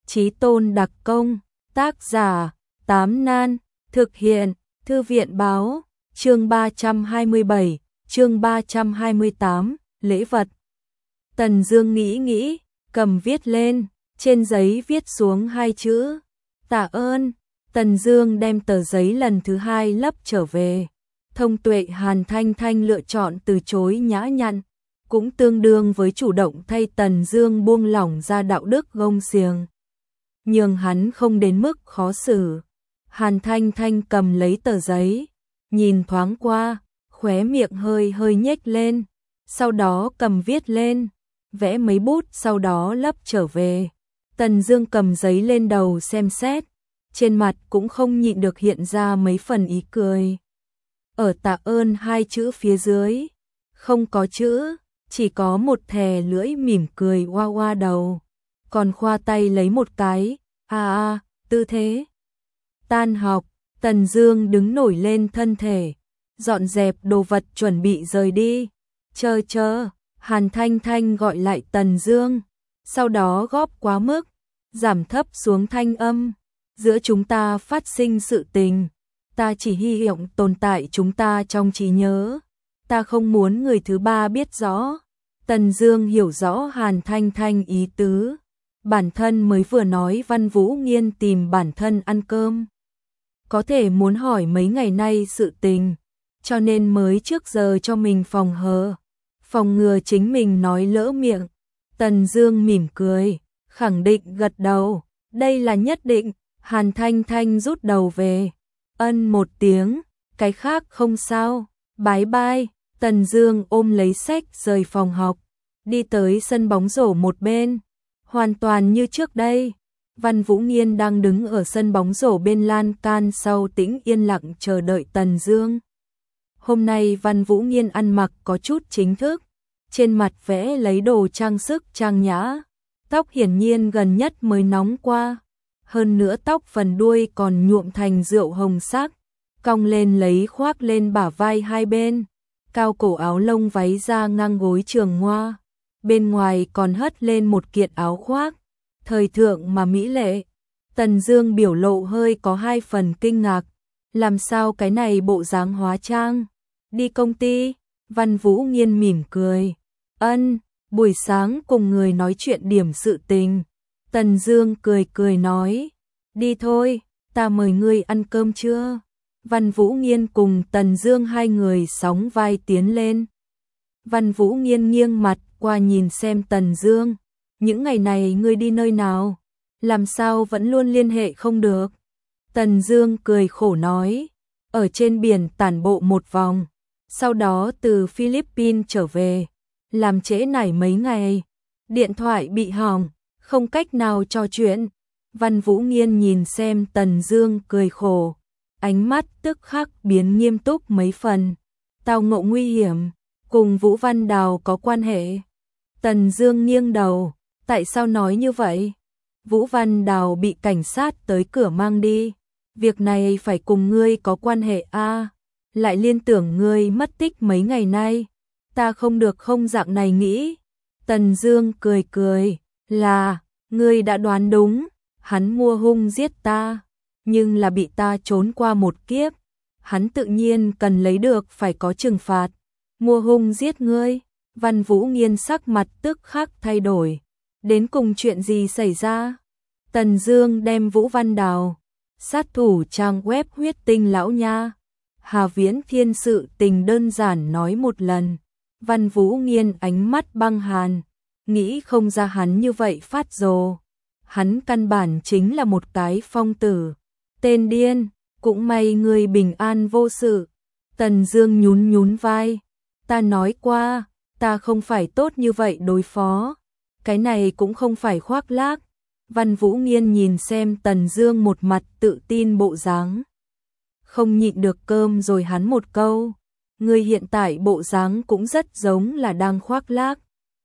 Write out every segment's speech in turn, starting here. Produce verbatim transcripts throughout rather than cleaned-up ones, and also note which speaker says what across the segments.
Speaker 1: Chí tôn đặc công, tác giả, Tám Nan, thực hiện, Thư viện báo, chương ba trăm hai mươi bảy, chương ba trăm hai mươi tám, lễ vật. Tần Dương nghĩ nghĩ, cầm viết lên, trên giấy viết xuống hai chữ, tạ ơn. Tần Dương đem tờ giấy lần thứ hai lấp trở về. Thông tuệ Hàn Thanh Thanh lựa chọn từ chối nhã nhặn, cũng tương đương với chủ động thay Tần Dương buông lỏng ra đạo đức gông xiềng, nhưng hắn không đến mức khó xử. Hàn Thanh Thanh cầm lấy tờ giấy, nhìn thoáng qua, khóe miệng hơi hơi nhếch lên, sau đó cầm viết lên, vẽ mấy bút sau đó lấp trở về. Tần Dương cầm giấy lên đầu xem xét, trên mặt cũng không nhịn được hiện ra mấy phần ý cười. Ở tạ ơn hai chữ phía dưới, không có chữ, chỉ có một thè lưỡi mỉm cười oa oa đầu, còn khoa tay lấy một cái, a a, tư thế. Tan học, Tần Dương đứng nổi lên thân thể, dọn dẹp đồ vật chuẩn bị rời đi. Chờ chờ, Hàn Thanh Thanh gọi lại Tần Dương, sau đó góp quá mức, giảm thấp xuống thanh âm, giữa chúng ta phát sinh sự tình, ta chỉ hy vọng tồn tại chúng ta trong trí nhớ, ta không muốn người thứ ba biết rõ. Tần Dương hiểu rõ Hàn Thanh Thanh ý tứ, bản thân mới vừa nói Văn Vũ Nghiên tìm bản thân ăn cơm, có thể muốn hỏi mấy ngày nay sự tình, cho nên mới trước giờ cho mình phòng hờ, phòng ngừa chính mình nói lỡ miệng. Tần Dương mỉm cười, khẳng định gật đầu, đây là nhất định. Hàn Thanh Thanh rút đầu về, ân một tiếng, cái khác không sao, bái bai. Tần Dương ôm lấy sách rời phòng học, đi tới sân bóng rổ một bên, hoàn toàn như trước đây. Văn Vũ Nghiên đang đứng ở sân bóng rổ bên lan can sau tĩnh yên lặng chờ đợi Tần Dương. Hôm nay Văn Vũ Nghiên ăn mặc có chút chính thức, trên mặt vẽ lấy đồ trang sức trang nhã, tóc hiển nhiên gần nhất mới nóng qua, hơn nữa tóc phần đuôi còn nhuộm thành rượu hồng sắc, cong lên lấy khoác lên bả vai hai bên, cao cổ áo lông váy ra ngang gối trường hoa, bên ngoài còn hất lên một kiện áo khoác, thời thượng mà mỹ lệ. Tần Dương biểu lộ hơi có hai phần kinh ngạc, làm sao cái này bộ dáng hóa trang, đi công ty? Văn Vũ Nghiên mỉm cười, ân, buổi sáng cùng người nói chuyện điểm sự tình. Tần Dương cười cười nói, đi thôi, ta mời ngươi ăn cơm chưa? Văn Vũ Nghiên cùng Tần Dương hai người sóng vai tiến lên. Văn Vũ Nghiên nghiêng mặt qua nhìn xem Tần Dương, những ngày này ngươi đi nơi nào? Làm sao vẫn luôn liên hệ không được? Tần Dương cười khổ nói, ở trên biển tản bộ một vòng, sau đó từ Philippines trở về, làm trễ nải mấy ngày, điện thoại bị hỏng, không cách nào trò chuyện. Văn Vũ Nghiên nhìn xem Tần Dương cười khổ, ánh mắt tức khắc biến nghiêm túc mấy phần. Tao ngộ nguy hiểm, cùng Vũ Văn Đào có quan hệ? Tần Dương nghiêng đầu, tại sao nói như vậy? Vũ Văn Đào bị cảnh sát tới cửa mang đi, việc này phải cùng ngươi có quan hệ a? À, lại liên tưởng ngươi mất tích mấy ngày nay, ta không được không dạng này nghĩ. Tần Dương cười cười, là, ngươi đã đoán đúng, hắn mua hung giết ta, nhưng là bị ta trốn qua một kiếp, hắn tự nhiên cần lấy được phải có trừng phạt. Mua hung giết ngươi? Văn Vũ Nghiên sắc mặt tức khắc thay đổi, đến cùng chuyện gì xảy ra? Tần Dương đem Vũ Văn Đào, sát thủ trang web huyết tinh lão nha, Hà Viễn Thiên sự tình đơn giản nói một lần. Văn Vũ Nghiên ánh mắt băng hàn, nghĩ không ra hắn như vậy phát rồ, hắn căn bản chính là một cái phong tử, tên điên, cũng may ngươi bình an vô sự. Tần Dương nhún nhún vai, ta nói qua, ta không phải tốt như vậy đối phó, cái này cũng không phải khoác lác. Văn Vũ Nghiên nhìn xem Tần Dương một mặt tự tin bộ dáng, không nhịn được cơm rồi hắn một câu, ngươi hiện tại bộ dáng cũng rất giống là đang khoác lác.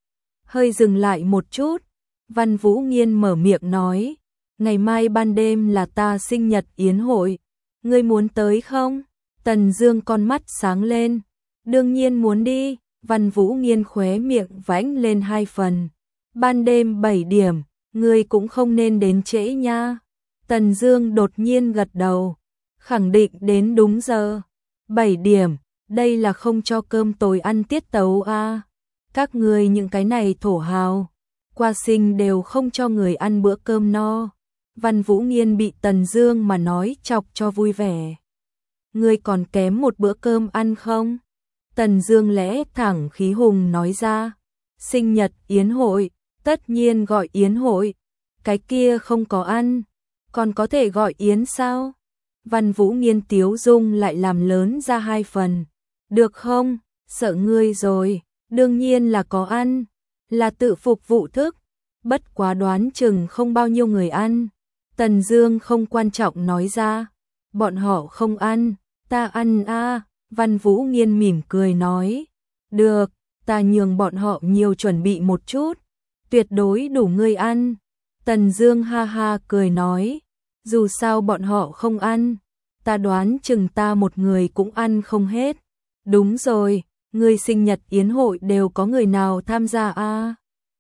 Speaker 1: Hơi dừng lại một chút, Văn Vũ Nghiên mở miệng nói, ngày mai ban đêm là ta sinh nhật yến hội, ngươi muốn tới không? Tần Dương con mắt sáng lên, đương nhiên muốn đi. Văn Vũ Nghiên khóe miệng vãnh lên hai phần, ban đêm bảy điểm, Ngươi cũng không nên đến trễ nha. Tần Dương đột nhiên gật đầu, khẳng định đến đúng giờ. bảy điểm, đây là không cho cơm tối ăn tiết tấu a. Các ngươi những cái này thổ hào, qua sinh đều không cho người ăn bữa cơm no. Văn Vũ Nghiên bị Tần Dương mà nói chọc cho vui vẻ. Ngươi còn kém một bữa cơm ăn không? Tần Dương lẽ thẳng khí hùng nói ra. Sinh nhật yến hội, tất nhiên gọi yến hội. Cái kia không có ăn, còn có thể gọi yến sao? Văn Vũ Nghiên tiếu dung lại làm lớn ra hai phần. Được không? Sợ ngươi rồi, đương nhiên là có ăn, là tự phục vụ thức. Bất quá đoán chừng không bao nhiêu người ăn. Tần Dương không quan trọng nói ra. Bọn họ không ăn, ta ăn a. Văn Vũ Nghiên mỉm cười nói. Được, ta nhường bọn họ nhiều chuẩn bị một chút, tuyệt đối đủ ngươi ăn. Tần Dương ha ha cười nói. Dù sao bọn họ không ăn, ta đoán chừng ta một người cũng ăn không hết. Đúng rồi, ngươi sinh nhật yến hội đều có người nào tham gia a?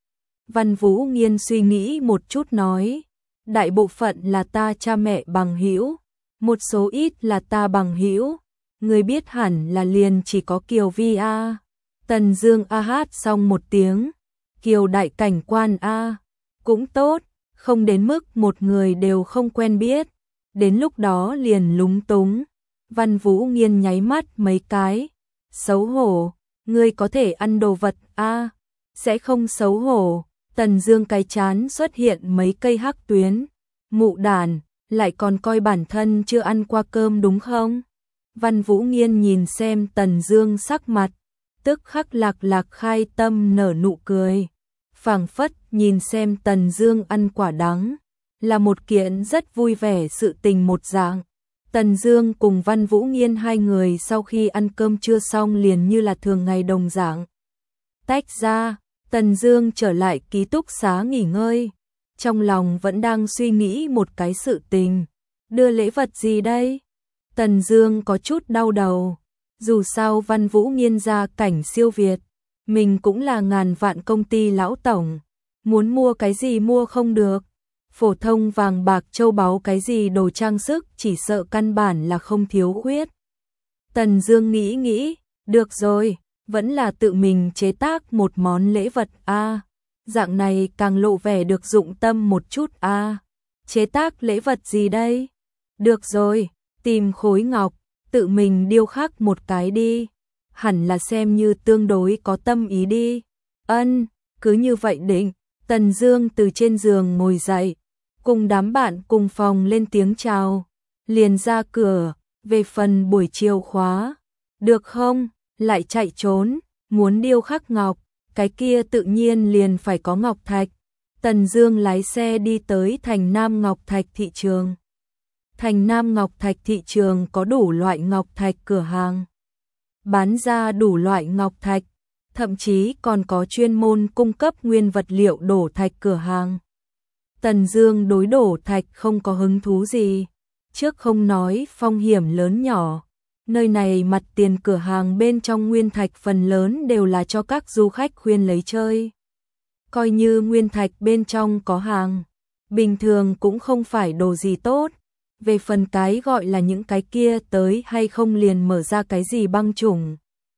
Speaker 1: Văn Vũ Nghiên suy nghĩ một chút nói. Đại bộ phận là ta cha mẹ bằng hữu, một số ít là ta bằng hữu. Ngươi biết hẳn là liền chỉ có Kiều Vi a. Tần Dương a hát xong một tiếng. Kiều đại cảnh quan a, cũng tốt, không đến mức một người đều không quen biết. Đến lúc đó liền lúng túng. Văn Vũ Nghiên nháy mắt mấy cái. Xấu hổ, ngươi có thể ăn đồ vật a, sẽ không xấu hổ. Tần Dương cái chán xuất hiện mấy cây hắc tuyến. Mụ đàn, lại còn coi bản thân chưa ăn qua cơm đúng không? Văn Vũ Nghiên nhìn xem Tần Dương sắc mặt, tức khắc lạc lạc khai tâm nở nụ cười. Phảng phất nhìn xem Tần Dương ăn quả đắng, là một kiện rất vui vẻ sự tình một dạng. Tần Dương cùng Văn Vũ Nghiên hai người sau khi ăn cơm trưa xong liền như là thường ngày đồng dạng. Tách ra, Tần Dương trở lại ký túc xá nghỉ ngơi, trong lòng vẫn đang suy nghĩ một cái sự tình. Đưa lễ vật gì đây? Tần Dương có chút đau đầu. Dù sao Văn Vũ Nghiên gia cảnh siêu việt, mình cũng là ngàn vạn công ty lão tổng, muốn mua cái gì mua không được. Phổ thông vàng bạc châu báu cái gì đồ trang sức chỉ sợ căn bản là không thiếu khuyết. Tần Dương nghĩ nghĩ, được rồi, vẫn là tự mình chế tác một món lễ vật a. Dạng này càng lộ vẻ được dụng tâm một chút a. Chế tác lễ vật gì đây? Được rồi, tìm khối ngọc, tự mình điêu khắc một cái đi. Hẳn là xem như tương đối có tâm ý đi. Ân, cứ như vậy định. Tần Dương từ trên giường ngồi dậy, cùng đám bạn cùng phòng lên tiếng chào, liền ra cửa. Về phần buổi chiều khóa, được không? Lại chạy trốn, muốn điêu khắc ngọc, cái kia tự nhiên liền phải có ngọc thạch. Tần Dương lái xe đi tới Thành Nam Ngọc Thạch thị trường. Thành Nam Ngọc Thạch thị trường có đủ loại ngọc thạch cửa hàng, bán ra đủ loại ngọc thạch, thậm chí còn có chuyên môn cung cấp nguyên vật liệu đổ thạch cửa hàng. Tần Dương đối đổ thạch không có hứng thú gì, trước không nói phong hiểm lớn nhỏ, nơi này mặt tiền cửa hàng bên trong nguyên thạch phần lớn đều là cho các du khách khuyên lấy chơi. Coi như nguyên thạch bên trong có hàng, bình thường cũng không phải đồ gì tốt. Về phần cái gọi là những cái kia tới hay không liền mở ra cái gì băng chủng,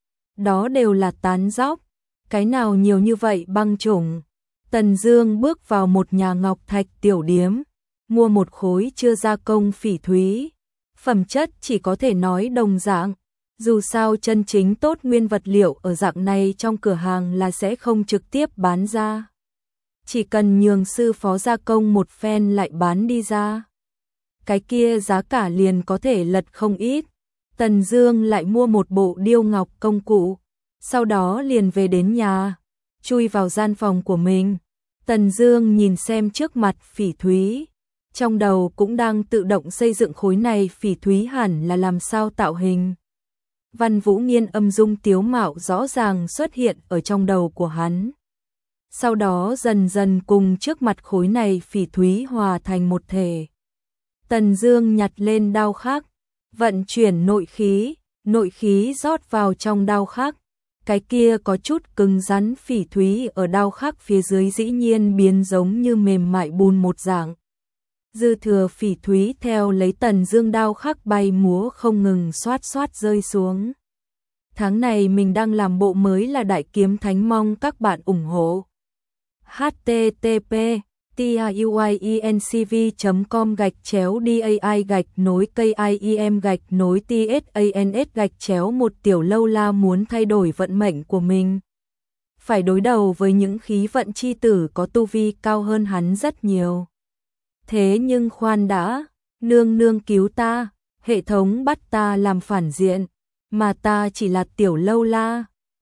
Speaker 1: đó đều là tán dóc. Cái nào nhiều như vậy băng chủng? Tần Dương bước vào một nhà ngọc thạch tiểu điếm, mua một khối chưa gia công phỉ thúy. Phẩm chất chỉ có thể nói đồng dạng, dù sao chân chính tốt nguyên vật liệu ở dạng này trong cửa hàng là sẽ không trực tiếp bán ra. Chỉ cần nhường sư phó gia công một phen lại bán đi ra, cái kia giá cả liền có thể lật không ít. Tần Dương lại mua một bộ điêu ngọc công cụ, sau đó liền về đến nhà, chui vào gian phòng của mình. Tần Dương nhìn xem trước mặt phỉ thúy, trong đầu cũng đang tự động xây dựng khối này phỉ thúy hẳn là làm sao tạo hình. Văn Vũ Nghiên âm dung tiếu mạo rõ ràng xuất hiện ở trong đầu của hắn, sau đó dần dần cùng trước mặt khối này phỉ thúy hòa thành một thể. Tần Dương nhặt lên đao khắc, vận chuyển nội khí, nội khí rót vào trong đao khắc, cái kia có chút cứng rắn phỉ thúy ở đao khắc phía dưới dĩ nhiên biến giống như mềm mại bùn một dạng. Dư thừa phỉ thúy theo lấy Tần Dương đao khắc bay múa không ngừng xoát xoát rơi xuống. Tháng này mình đang làm bộ mới là Đại Kiếm Thánh, mong các bạn ủng hộ. h t t p tiuyencv chấm com gạch chéo dai gạch nối kiem gạch nối tsans gạch chéo một Tiểu Lâu La muốn thay đổi vận mệnh của mình. Phải đối đầu với những khí vận chi tử có tu vi cao hơn hắn rất nhiều. Thế nhưng khoan đã, nương nương cứu ta, hệ thống bắt ta làm phản diện, mà ta chỉ là Tiểu Lâu La.